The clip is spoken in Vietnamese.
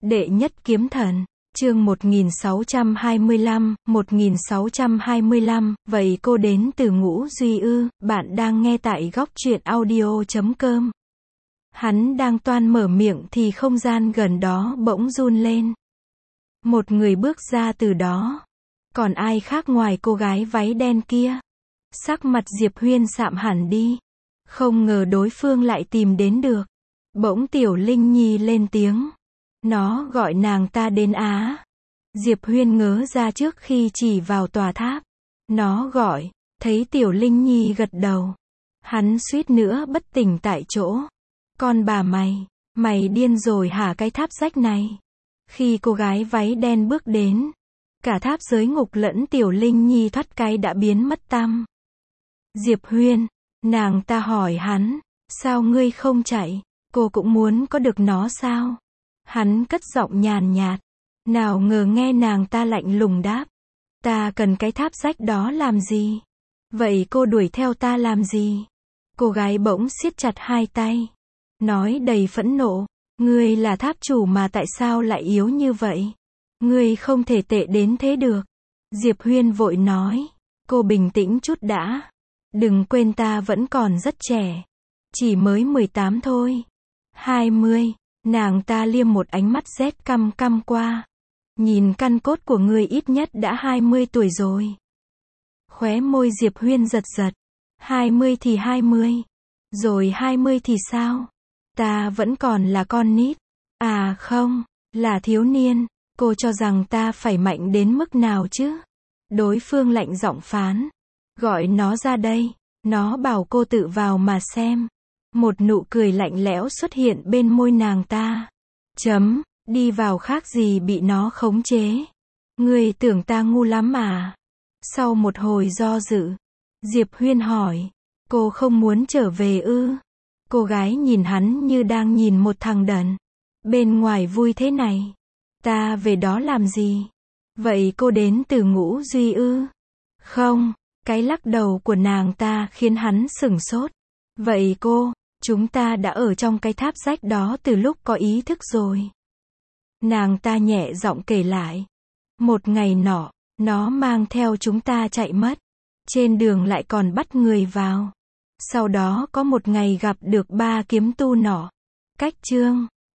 Đệ nhất kiếm thần, chương 1625, vậy cô đến từ Ngũ Duy ư? Bạn đang nghe tại góc truyện audio.com. Hắn đang toan mở miệng thì không gian gần đó bỗng run lên. Một người bước ra từ đó. Còn ai khác ngoài cô gái váy đen kia? Sắc mặt Diệp Huyên sạm hẳn đi. Không ngờ đối phương lại tìm đến được. Bỗng Tiểu Linh Nhi lên tiếng. Nó gọi nàng ta đến á. Diệp Huyên ngớ ra trước khi chỉ vào tòa tháp. Nó gọi, thấy Tiểu Linh Nhi gật đầu. Hắn suýt nữa bất tỉnh tại chỗ. Con bà mày điên rồi hả cái tháp rách này? Khi cô gái váy đen bước đến, cả tháp giới ngục lẫn Tiểu Linh Nhi thoát cái đã biến mất tăm. Diệp Huyên, nàng ta hỏi hắn, sao ngươi không chạy? Cô cũng muốn có được nó sao? Hắn cất giọng nhàn nhạt. Nào ngờ nghe nàng ta lạnh lùng đáp. Ta cần cái tháp rách đó làm gì? Vậy cô đuổi theo ta làm gì? Cô gái bỗng siết chặt hai tay. Nói đầy phẫn nộ. Ngươi là tháp chủ mà tại sao lại yếu như vậy? Ngươi không thể tệ đến thế được. Diệp Huyên vội nói. Cô bình tĩnh chút đã. Đừng quên ta vẫn còn rất trẻ. Chỉ mới 18 thôi. 20. Nàng ta liêm một ánh mắt rét căm căm qua. Nhìn căn cốt của ngươi ít nhất đã 20 tuổi rồi. Khóe môi Diệp Huyên giật giật. 20 thì 20. Rồi 20 thì sao? Ta vẫn còn là con nít. À không, là thiếu niên. Cô cho rằng ta phải mạnh đến mức nào chứ? Đối phương lạnh giọng phán. Gọi nó ra đây. Nó bảo cô tự vào mà xem. Một nụ cười lạnh lẽo xuất hiện bên môi nàng ta. Đi vào khác gì bị nó khống chế. Ngươi tưởng ta ngu lắm à? Sau một hồi do dự, Diệp Huyên hỏi. Cô không muốn trở về ư? Cô gái nhìn hắn như đang nhìn một thằng đần. Bên ngoài vui thế này. Ta về đó làm gì? Vậy cô đến từ Ngũ Duy ư? Không, cái lắc đầu của nàng ta khiến hắn sửng sốt. Vậy cô, chúng ta đã ở trong cái tháp rách đó từ lúc có ý thức rồi. Nàng ta nhẹ giọng kể lại. Một ngày nọ, nó mang theo chúng ta chạy mất. Trên đường lại còn bắt người vào. Sau đó có một ngày gặp được 3 kiếm tu nọ. Cách chương